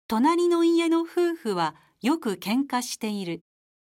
隣の家の夫婦はよく喧嘩している。